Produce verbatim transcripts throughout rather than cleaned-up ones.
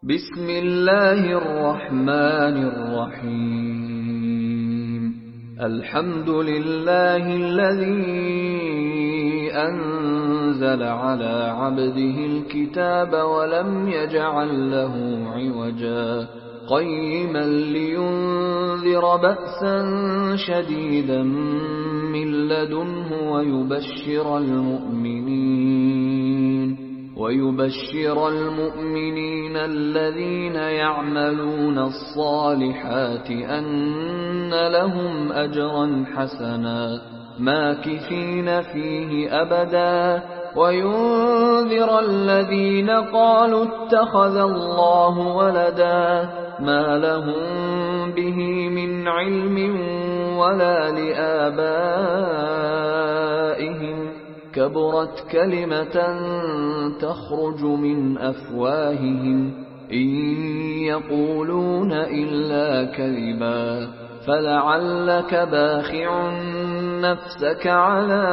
بسم الله الرحمن الرحيم الحمد لله الذي أنزل على عبده الكتاب ولم يجعل له عوجا قيما لينذر بأسا شديدا من لدنه ويبشر المؤمنين ويبشر المؤمنين الذين يعملون الصالحات أن لهم أجرا حسنا ماكثين فيه أبدا وينذر الذين قالوا اتخذ الله ولدا ما لهم به من علم ولا لآبائهم كبرت كلمة تخرج من أفواههم إن يقولون إلا كذبا فلعلك باخع نفسك على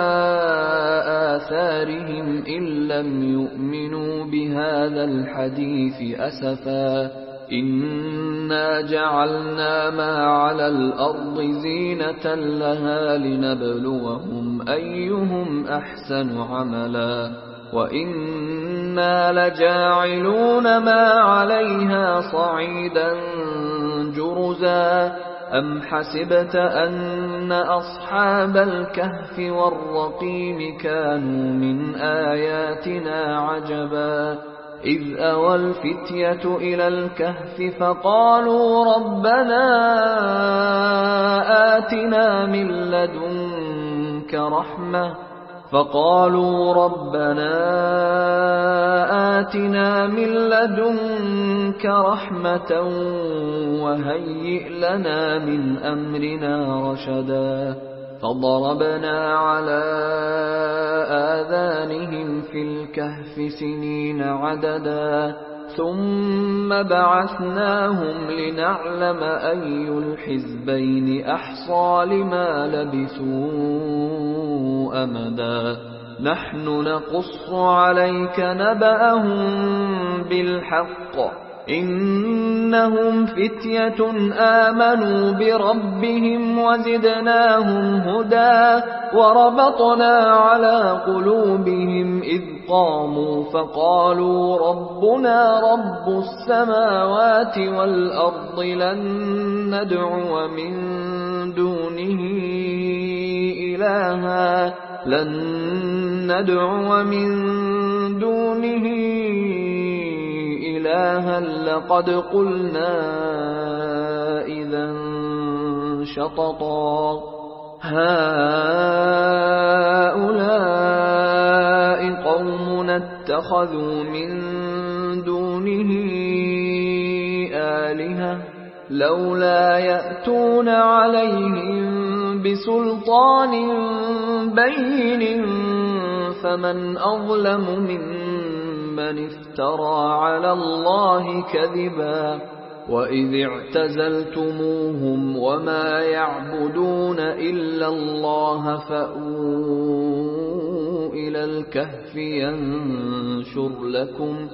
آثارهم إن لم يؤمنوا بهذا الحديث أسفا إنا جعلنا ما على الأرض زينة لها لنبلوهم أيهم أحسن عملا وإنا لجاعلون ما عليها صعيدا جرزا أم حسبت أن أصحاب الكهف والرقيم كانوا من آياتنا عجبا إذ أوى الفتية إلى الكهف فقالوا ربنا آتنا من لدنك رحمة فقالوا ربنا آتنا من لدنك رحمة وهيئ لنا من أمرنا رشدا فضربنا على آذانهم في الكهف سنين عددا ثم بعثناهم لنعلم أي الحزبين أحصى لما لبثوا أمدا نحن نقص عليك نبأهم بالحق إنهم فتية آمنوا بربهم وزدناهم هدى وربطنا على قلوبهم إذ قاموا فقالوا ربنا رب السماوات والأرض لن ندعو من دونه إلها لن ندعو من دونه إلها لقد قلنا إذا شططا هؤلاء قوم اتخذوا من دونه آلهة لولا يأتون عليهم بسلطان بين فمن أظلم ممن من افترى على الله كذبا وإذ اعتزلتموهم وما يعبدون إلا الله فأووا إلى الكهف ينشر لكم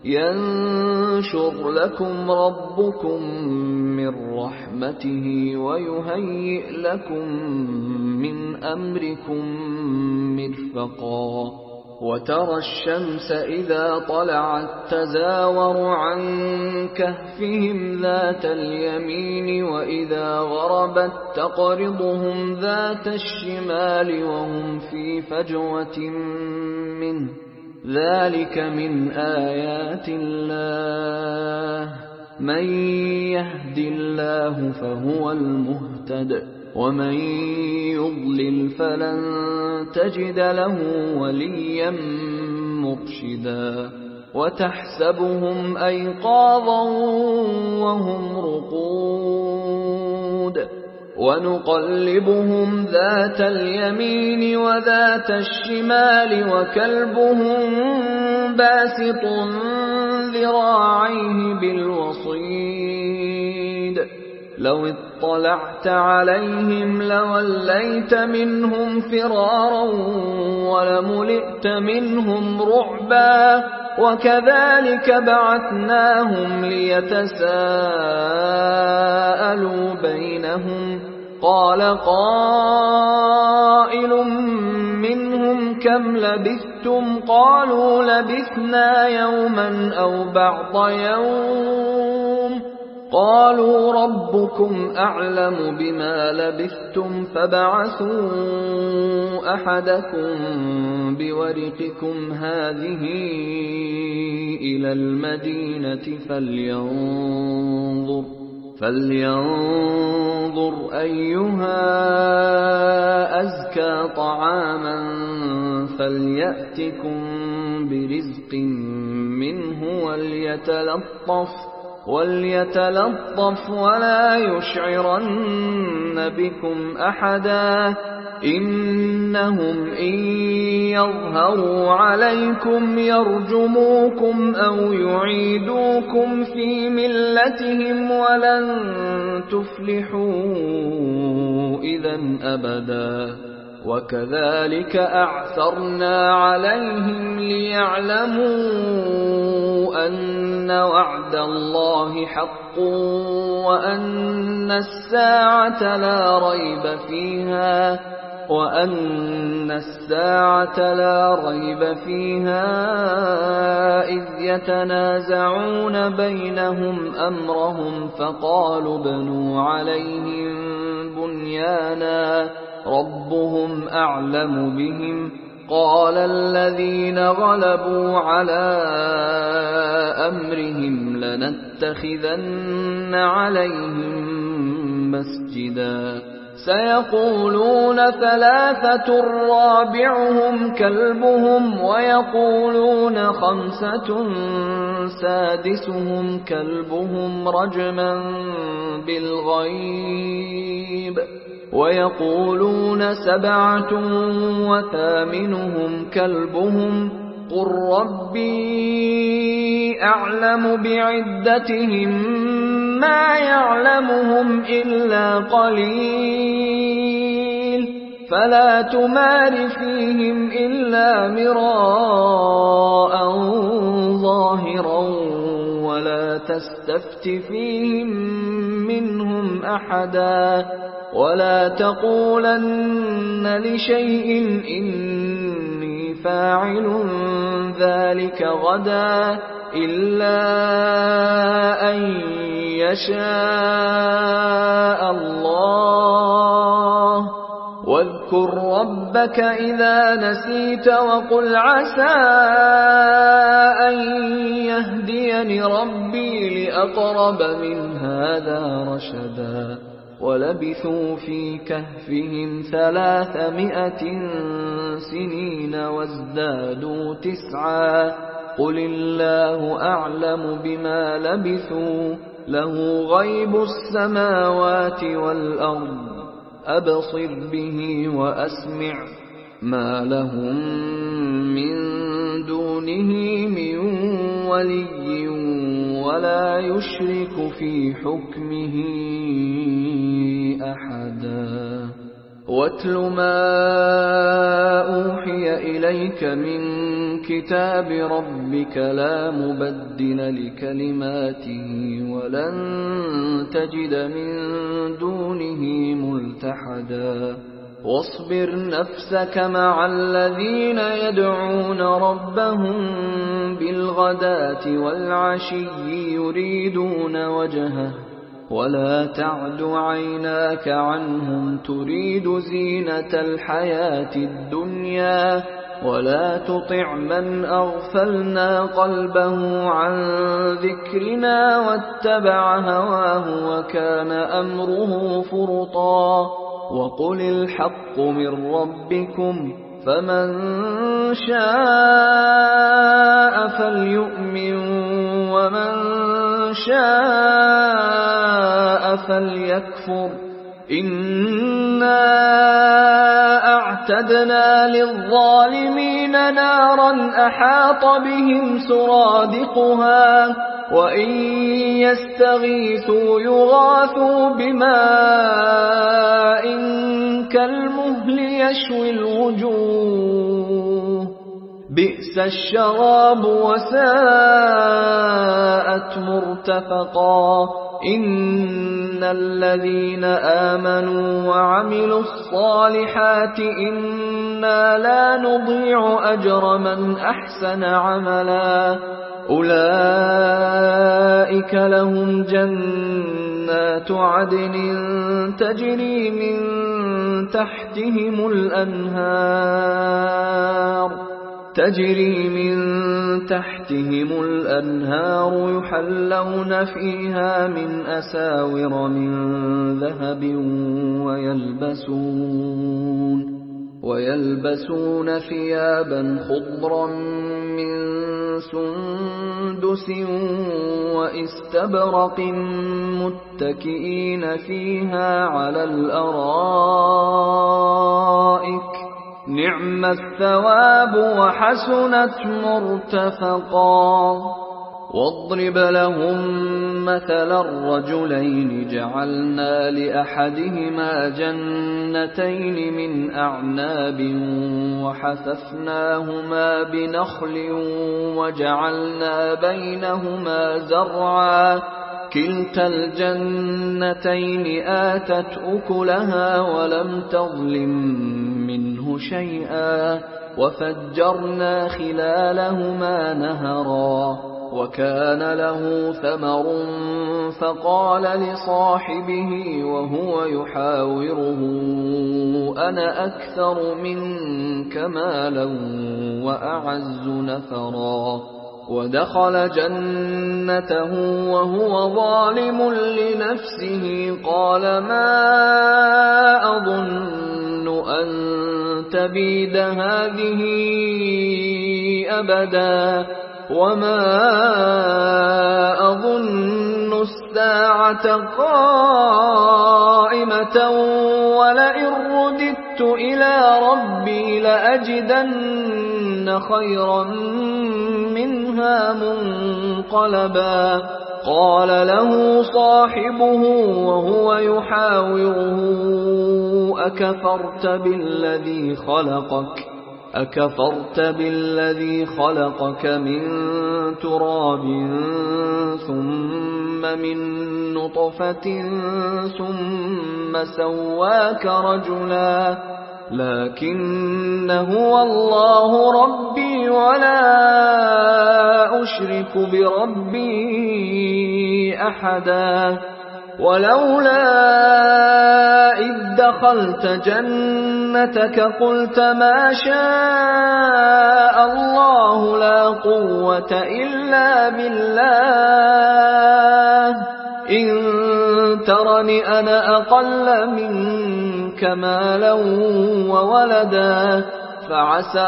ينشر لكم ربكم من رحمته ويهيئ لكم من أمركم مرفقا وترى الشمس إذا طلعت تزاور عن كهفهم ذات اليمين وإذا غربت تقرضهم ذات الشمال وهم في فجوة منه ذلك من آيات الله من يهد الله فهو المهتد ومن يضلل فلن تجد له وليا مرشدا وتحسبهم أيقاظا وهم رقود ونقلبهم ذات اليمين وذات الشمال وكلبهم باسط ذراعيه بالوصيد لو اطلعت عليهم لوليت منهم فرارا ولملئت منهم رعبا وكذلك بعثناهم ليتساءلوا بينهم قال قائل منهم كم لبثتم قالوا لبثنا يوما أو بعض يوم قالوا ربكم أعلم بما لبثتم فابعثوا أحدكم بورقكم هذه إلى المدينة فلينظر فلينظر أيها أزكى طعاما فليأتكم برزق منه وليتلطف وليتلطف ولا يشعرن بكم أحدا إنهم إن يظهروا عليكم يرجموكم أو يعيدوكم في ملتهم ولن تفلحوا إذا أبدا وكذلك أعثرنا عليهم ليعلموا أن وعد الله حق وأن الساعة لا ريب فيها وأن الساعة لا ريب فيها إذ يتنازعون بينهم أمرهم فقالوا ابنوا عليهم بنيانا ربهم أعلم بهم قال الذين غلبوا على أمرهم لنتخذن عليهم مسجدا سيقولون ثلاثة رابعهم كلبهم ويقولون خمسة سادسهم كلبهم رجما بالغيب ويقولون سبعة وثامنهم كلبهم قل ربي أعلم بعدتهم ما يعلمهم إلا قليل فلا تمار فيهم إلا مراء ظاهرا ولا تستفت فيهم منهم أحدا ولا تقولن لشيء إني فاعل ذلك غدا إلا أن يشاء الله واذكر ربك إذا نسيت وقل عسى أن يهديني ربي لأقرب من هذا رشدا ولبثوا في كهفهم ثلاثمائة سنين وازدادوا تسعا قل الله أعلم بما لبثوا له غيب السماوات والأرض أبصر به وأسمع ما لهم من دونه من ولي ولا يشرك في حكمه أحدا واتل ما أوحي إليك من كتاب ربك لا مبدل لكلماته ولن تجد من دونه ملتحدا واصبر نفسك مع الذين يدعون ربهم بالغداة والعشي يريدون وجهه ولا تعد عيناك عنهم تريد زينة الحياة الدنيا ولا تطع من أغفلنا قلبه عن ذكرنا واتبع هواه وكان أمره فرطا وقل الحق من ربكم فمن شاء فليؤمن ومن شاء فليكفر إنا أعتدنا للظالمين نارا أحاط بهم سرادقها وإن يستغيثوا يغاثوا بماء كالمهل يشوي الوجوه بئس الشراب وساءت مرتفقا إن الذين آمنوا وعملوا الصالحات إنا لا نضيع أجر من أحسن عملا أولئك لهم جنات عدن تجري من تحتهم الأنهار تجري من تحتهم الأنهار يحلون فيها من أساور من ذهب ويلبسون ويلبسون ثيابا خضرا من سندس وإستبرق متكئين فيها على الأرائك نعم الثواب وحسنت مرتفقا واضرب لهم مثلا الرجلين جعلنا لأحدهما جنتين من أعناب وحففناهما بنخل وجعلنا بينهما زرعا كلتا الجنتين آتت أكلها ولم تظلم منه شيئا وفجرنا خلالهما نهرا وكان له ثمر فقال لصاحبه وهو يحاوره أنا أكثر منك مالا وأعز نفرا ودخل جنته وهو ظالم لنفسه قال ما أظن أن تبيد هذه أبدا وما أظن الساعة قائمة ولئن رددت إلى ربي لأجدن خيرا منها منقلبا قال له صاحبه وهو يحاوره أكفرت بالذي خلقك أكفرت بالذي خلقك من تراب ثم من نطفة ثم سواك رجلا لكن هو الله ربي ولا أشرك بربي أحدا ولولا إذ دخلت جنتك قلت ما شاء الله لا قوة إلا بالله إن ترني أنا أقل منك مالا وولدا فعسى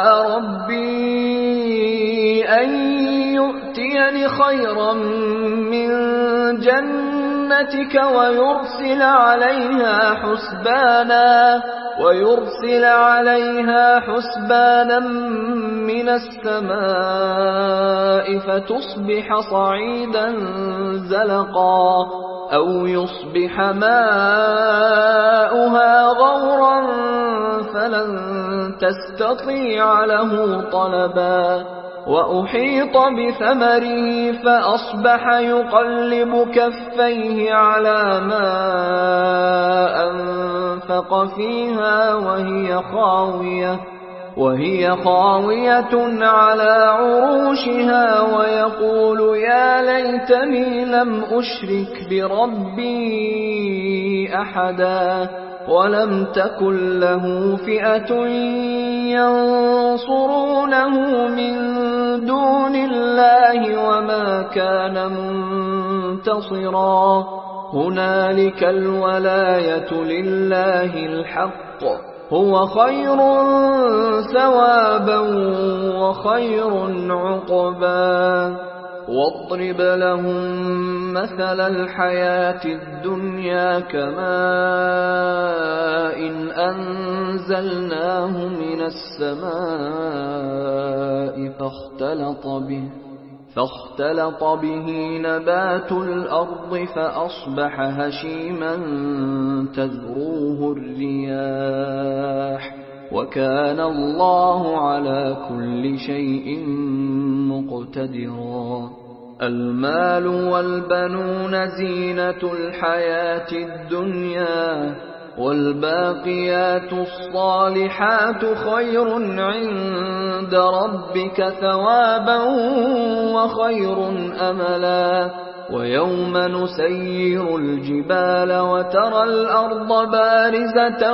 ربي أن يؤتيني خيرا من جنتك ويرسل عليها حسبانا ويرسل عليها حسبانا من السماء فتصبح صعيدا زلقا أو يصبح ماؤها غورا فلن تستطيع له طلبا وأحيط بثمره فأصبح يقلب كفيه على ما أنفق فيها وهي خاوية وهي خاوية على عروشها ويقول يا ليتني لم أشرك بربي أحدا ولم تكن له فئة ينصرونه من دون الله وما كان منتصرا هنالك الولاية لله الحق هو خير ثوابا وخير عقبا واضرب لهم مثل الحياة الدنيا كماء إن أنزلناه من السماء فاختلط به فاختلط به نبات الأرض فأصبح هشيما تذروه الرياح وكان الله على كل شيء مقتدرا. المال والبنون زينة الحياة الدنيا والباقيات الصالحات خير عند ربك ثوابا وخير أملا. ويوم نسير الجبال وترى الأرض بارزة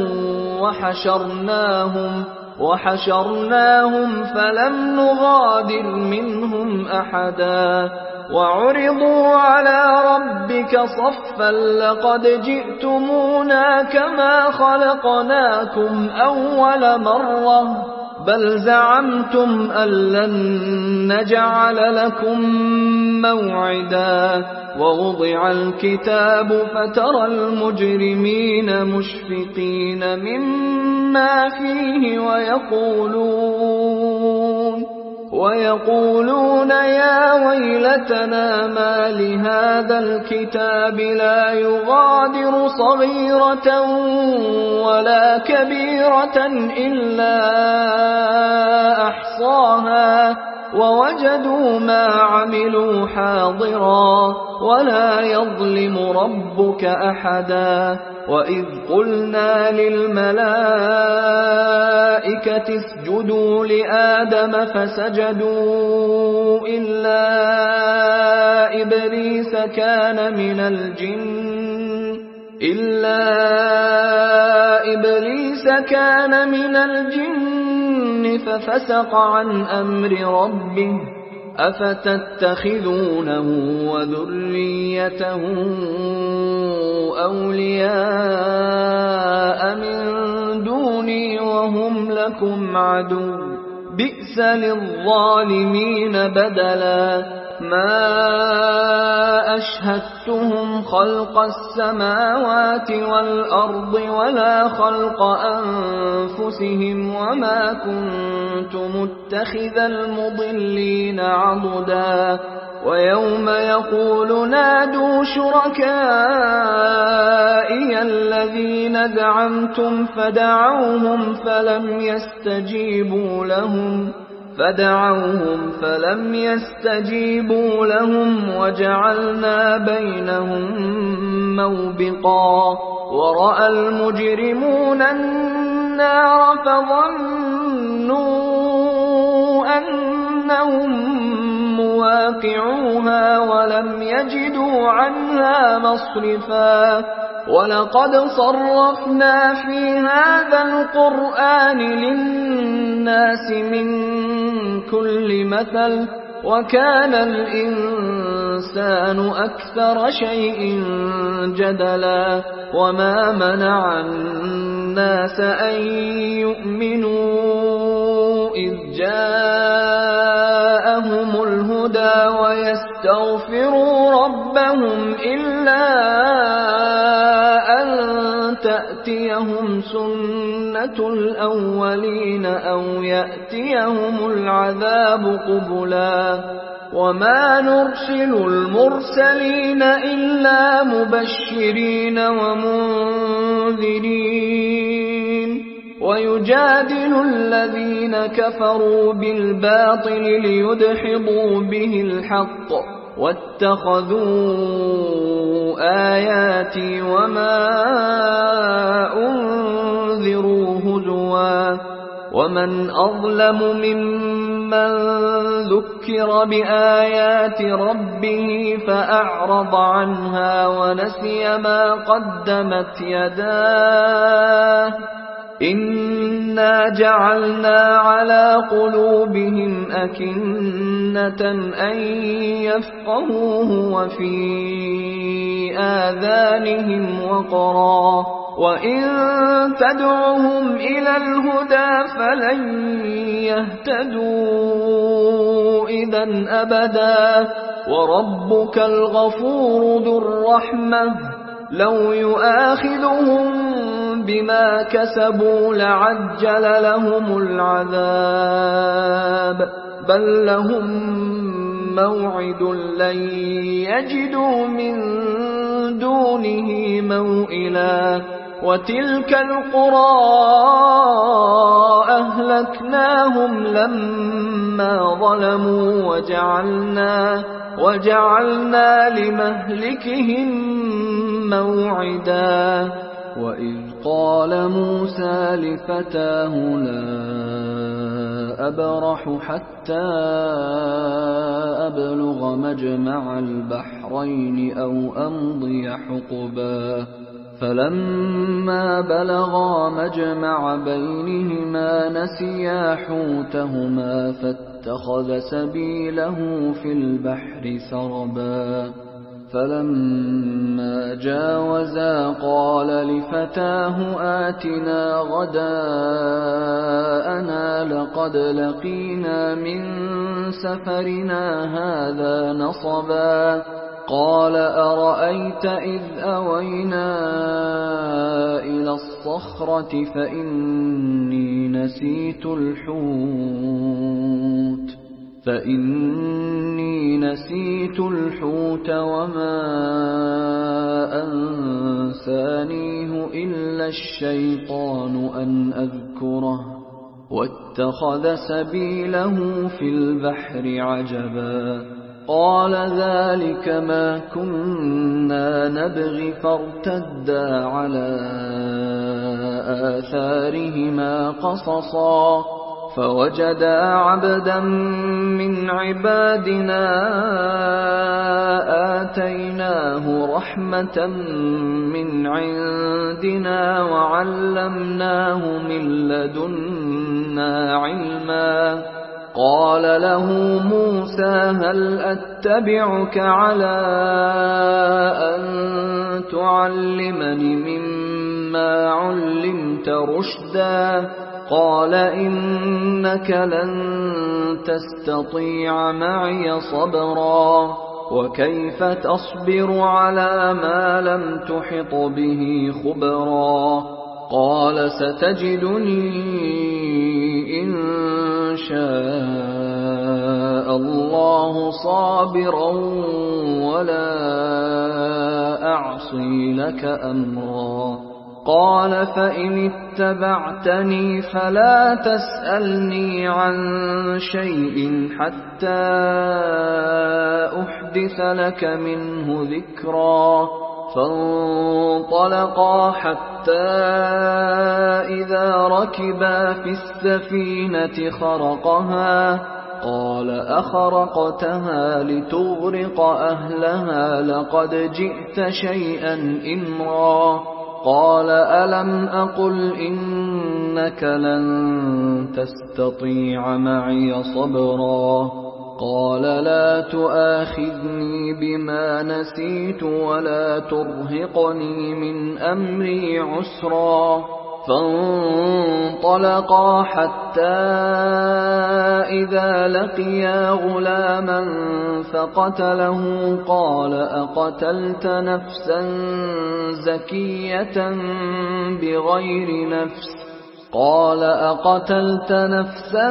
وحشرناهم وحشرناهم فلم نغادر منهم أحدا وعرضوا على ربك صفا لقد جئتمونا كما خلقناكم أول مرة بل زعمتم أن لن نجعل لكم موعدا. ووضع الكتاب فترى المجرمين مشفقين مما فيه ويقولون ويقولون يا ويلتنا ما لهذا الكتاب لا يغادر صغيرة ولا كبيرة إلا أحصاها ووجدوا ما عملوا حاضرا ولا يظلم ربك أحدا. وإذ قلنا للملائكة اسجدوا لآدم فسجدوا إلا إبليس كان من الجن إلا إبليس كان من الجن ففسق عن أمر ربه أفتتخذونه وذريته أولياء من دوني وهم لكم عدو بئس للظالمين بدلا. ما أشهدتهم خلق السماوات والأرض ولا خلق أنفسهم وما كنت متخذ المضلين عضدا. ويوم يقول نادوا شركائي الذين زعمتم فدعوهم فلم يستجيبوا لهم فدعوهم فلم يستجيبوا لهم وجعلنا بينهم موبقا. ورأى المجرمون النار فظنوا أنهم مواقعوها ولم يجدوا عنها مصرفا. ولقد صرفنا في هذا القرآن للناس من كل مثل وكان الإنسان أكثر شيء جدلا. وما منع الناس أن يؤمنوا إذ جاءهم الهدى ويستغفروا ربهم إلا أن تأتيهم سنة الأولين أو يأتيهم العذاب قبلا. وما نرسل المرسلين إلا مبشرين ومنذرين ويجادل الذين كفروا بالباطل ليدحضوا به الحق واتخذوا آياتي وما أنذروا هزوا. ومن أظلم ممن ذكر بآيات ربه فأعرض عنها ونسي ما قدمت يداه إنا جعلنا على قلوبهم أكنة أن يفقهوه وفي آذانهم وقرا وإن تدعهم إلى الهدى فلن يهتدوا إذا أبدا. وربك الغفور ذو الرحمة لو يؤاخذهم بما كسبوا لعجل لهم العذاب بل لهم موعد لن يجدوا من دونه موئلا وتلك القرى أهلكناهم لما ظلموا وجعلنا, وجعلنا لمهلكهم موعدا وإذ قال موسى لفتاه لا أبرح حتى أبلغ مجمع البحرين أو أمضي حقبا فلما بلغا مجمع بينهما نسيا حوتهما فاتخذ سبيله في البحر سربا فلما جاوزا قال لفتاه آتنا غداءنا لقد لقينا من سفرنا هذا نصبا قال أرأيت إذ أوينا إلى الصخرة فإني نسيت الحوت فإني نسيت الحوت وما أنسانيه إلا الشيطان أن أذكره واتخذ سبيله في البحر عجبا قال ذلك ما كنا نبغي فارتدا على آثارهما قصصا فوجدا عبدا من عبادنا آتيناه رحمة من عندنا وعلمناه من لدنا علما قال له موسى هل أتبعك على أن تعلمني مما علمت رشدا قال إنك لن تستطيع معي صبرا وكيف تصبر على ما لم تحط به خبرا قال ستجدني إن شاء الله صابرا ولا أعصي لك أمرا قال فإن اتبعتني فلا تسألني عن شيء حتى أحدث لك منه ذكرا فانطلقا حتى إذا ركبا في السفينة خرقها قال أخرقتها لتغرق أهلها لقد جئت شيئا إمرا قال ألم أقل إنك لن تستطيع معي صبرا قال لا تؤاخذني بما نسيت ولا ترهقني من أمري عسرا فانطلقا حتى إذا لقيا غلاما فقتله قال أقتلت نفسا زكية بغير نفس قال أقتلت نفسا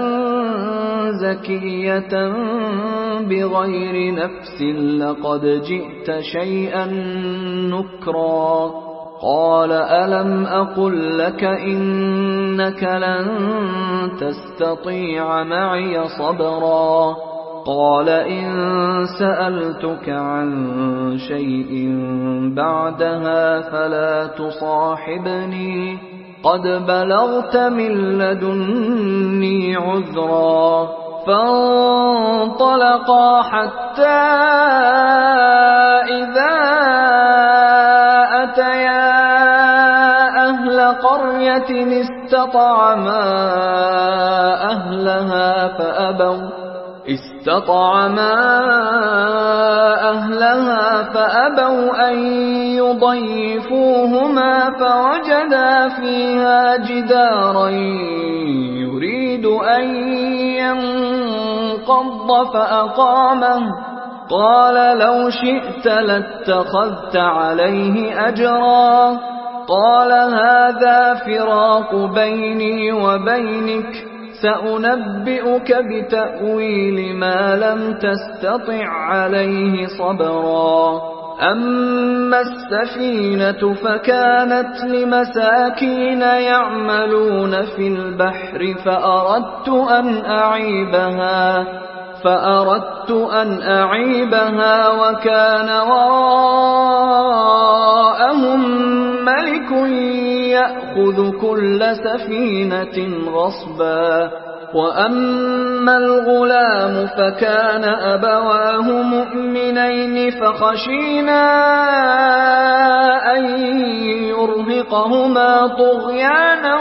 زكية بغير نفس لقد جئت شيئا نكرا قال ألم أقل لك إنك لن تستطيع معي صبرا قال إن سألتك عن شيء بعدها فلا تصاحبني قد بلغت من لدني عذرا فانطلقا حتى إذا أتيا أهل قرية استطعما أهلها فأبوا استطعما أهلها فأبوا أن يضيفوهما فوجدا فيها جدارا يريد أن ينقض فأقامه قال لو شئت لاتخذت عليه أجرا قال هذا فراق بيني وبينك سأنبئك بتأويل ما لم تستطع عليه صبرا أما السفينة فكانت لمساكين يعملون في البحر فأردت أن أعيبها فأردت أن أعيبها وكان وراءهم ملك يأخذ كل سفينة غصبا وأما الغلام فكان أبواه مؤمنين فخشينا أن يرهقهما طغيانا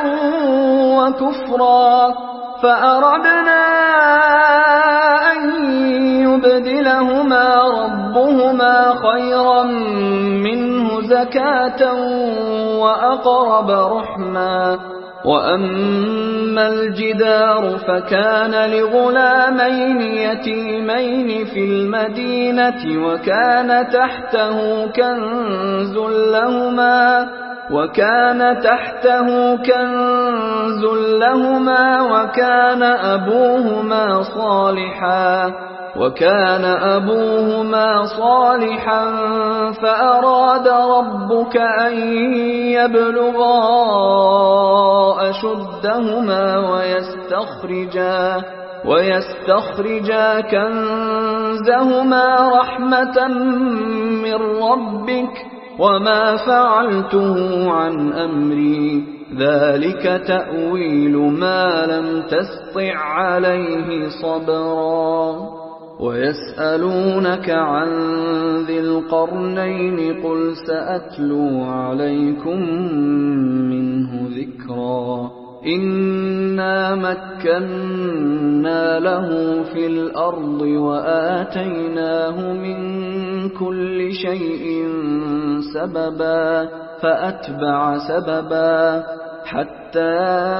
وكفرا فأردنا أن يبدلهما ربهما خيرا منه زكاة وأقرب رحما وأما الجدار فكان لغلامين يتيمين في المدينة وكان تحته كنز لهما وكان تحته كنز لهما وكان أبوهما صالحا وكان أبوهما صالحا فأراد ربك أن يبلغا أشدهما ويستخرجا ويستخرجا كنزهما رحمة من ربك وما فعلته عن أمري ذلك تأويل ما لم تسطع عليه صبرا ويسألونك عن ذي القرنين قل سأتلو عليكم منه ذكرا إنا مكنا له في الأرض وآتيناه من كل شيء سببا فأتبع سببا حتى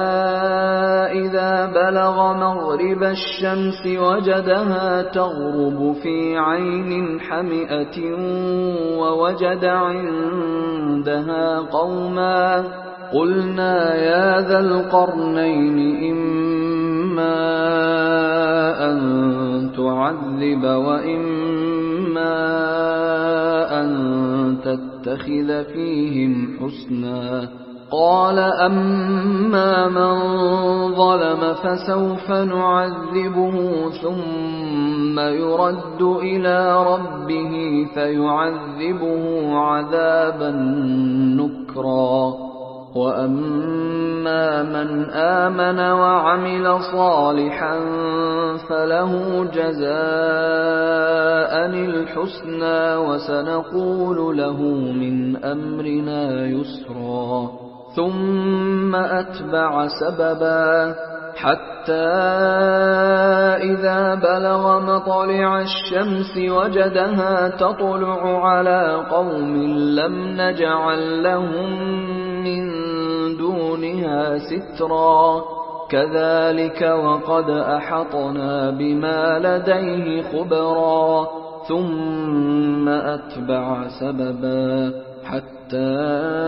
إذا بلغ مغرب الشمس وجدها تغرب في عين حمئة ووجد عندها قوما قلنا يا ذا القرنين إما أن تعذب وإما أن تتخذ فيهم حسنا قال أما من ظلم فسوف نعذبه ثم يرد إلى ربه فيعذبه عذابا نكرا وأما من آمن وعمل صالحا فله جزاء الحسنى وسنقول له من أمرنا يسرا ثم أتبع سببا حتى إذا بلغ مطلع الشمس وجدها تطلع على قوم لم نجعل لهم من دونها سترا كذلك وقد أحطنا بما لديه خبرا ثم أتبع سببا حتى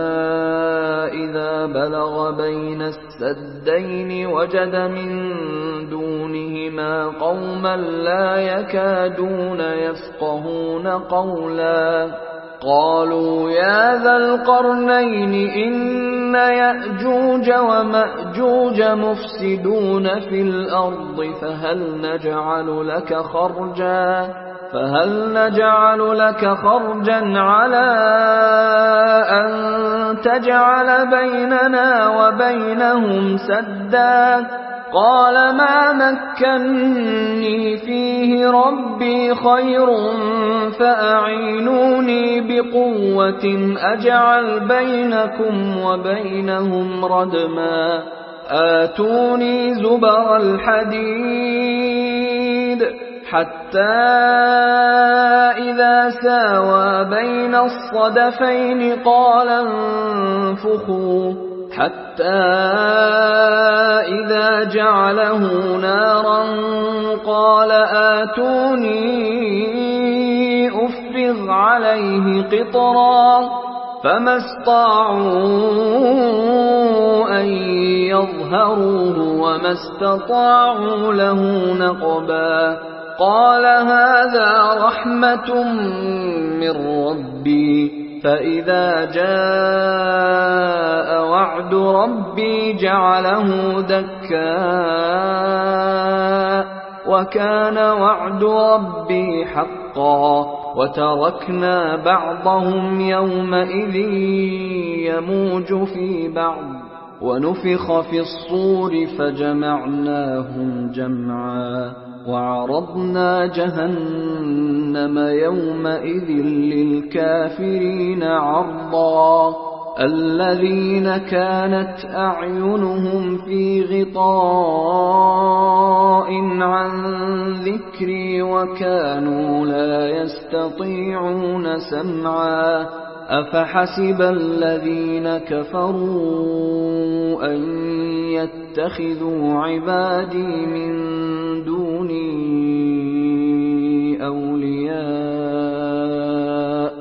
إذا بلغ بين السدين وجد من دونهما قوما لا يكادون يفقهون قولا قالوا يا ذا القرنين إن يأجوج ومأجوج مفسدون في الأرض فهل نجعل لك خرجا فهل نجعل لك خرجا على أن تجعل بيننا وبينهم سدا قال ما مكني فيه ربي خير فأعينوني بقوة أجعل بينكم وبينهم ردما آتوني زبر الحديد حتى إذا ساوى بين الصدفين قال انفخوا حتى إذا جعله نارا قال آتوني أفرغ عليه قطرا فما استطاعوا أن يظهروه وما استطاعوا له نقبا قال هذا رحمة من ربي فإذا جاء وعد ربي جعله دكاء وكان وعد ربي حقا وتركنا بعضهم يومئذ يموج في بعض ونفخ في الصور فجمعناهم جمعا وعرضنا جهنم يومئذ للكافرين عرضا الذين كانت أعينهم في غطاء عن ذكري وكانوا لا يستطيعون سمعا أفحسب الذين كفروا أن يتخذوا عبادي من دوني أولياء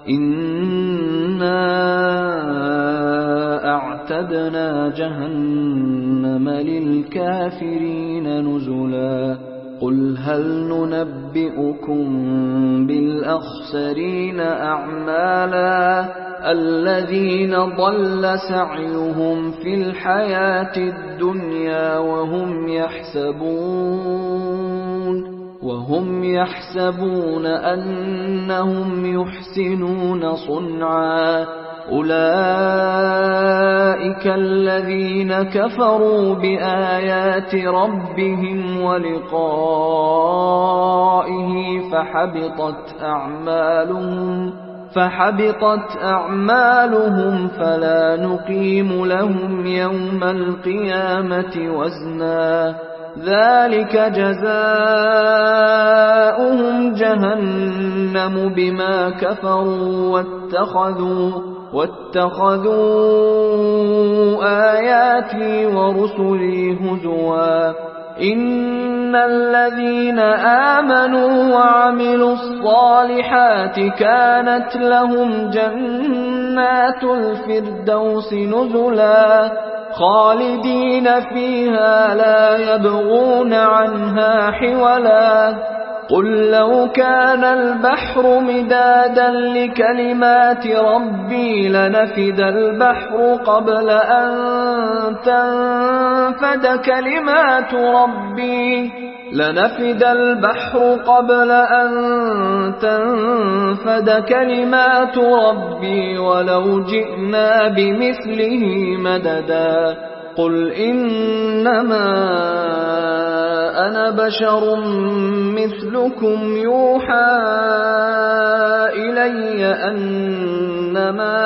إنا أعتدنا جهنم للكافرين نزلا قل هل ننبئكم بالأخسرين أعمالا الذين ضل سعيهم في الحياة الدنيا وهم يحسبون وهم يحسبون أنهم يحسنون صنعا أولئك الذين كفروا بآيات ربهم ولقائه فحبطت أعمالهم فحبطت أعمالهم فلا نقيم لهم يوم القيامة وزنا ذلك جزاؤهم جهنم بما كفروا واتخذوا واتخذوا آياتي ورسلي هزوا إن الذين آمنوا وعملوا الصالحات كانت لهم جنات الفردوس نزلا خالدين فيها لا يبغون عنها حولا قل لو كان البحر مدادا لكلمات ربي لنفد البحر قبل أن تنفد كلمات ربي لنفد البحر قبل أن تنفد كلمات ربي ولو جئنا بمثله مددا قل إنما أنا بشر مثلكم يوحى إلي أنما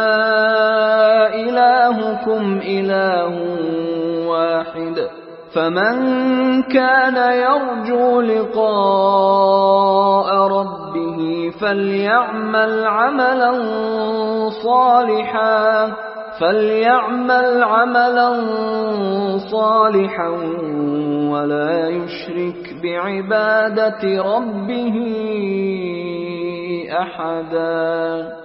إلهكم إله واحد فمن كان يرجو لقاء ربه فليعمل عملا صالحا فليعمل عملا صالحا ولا يشرك بعبادة ربه أحدا.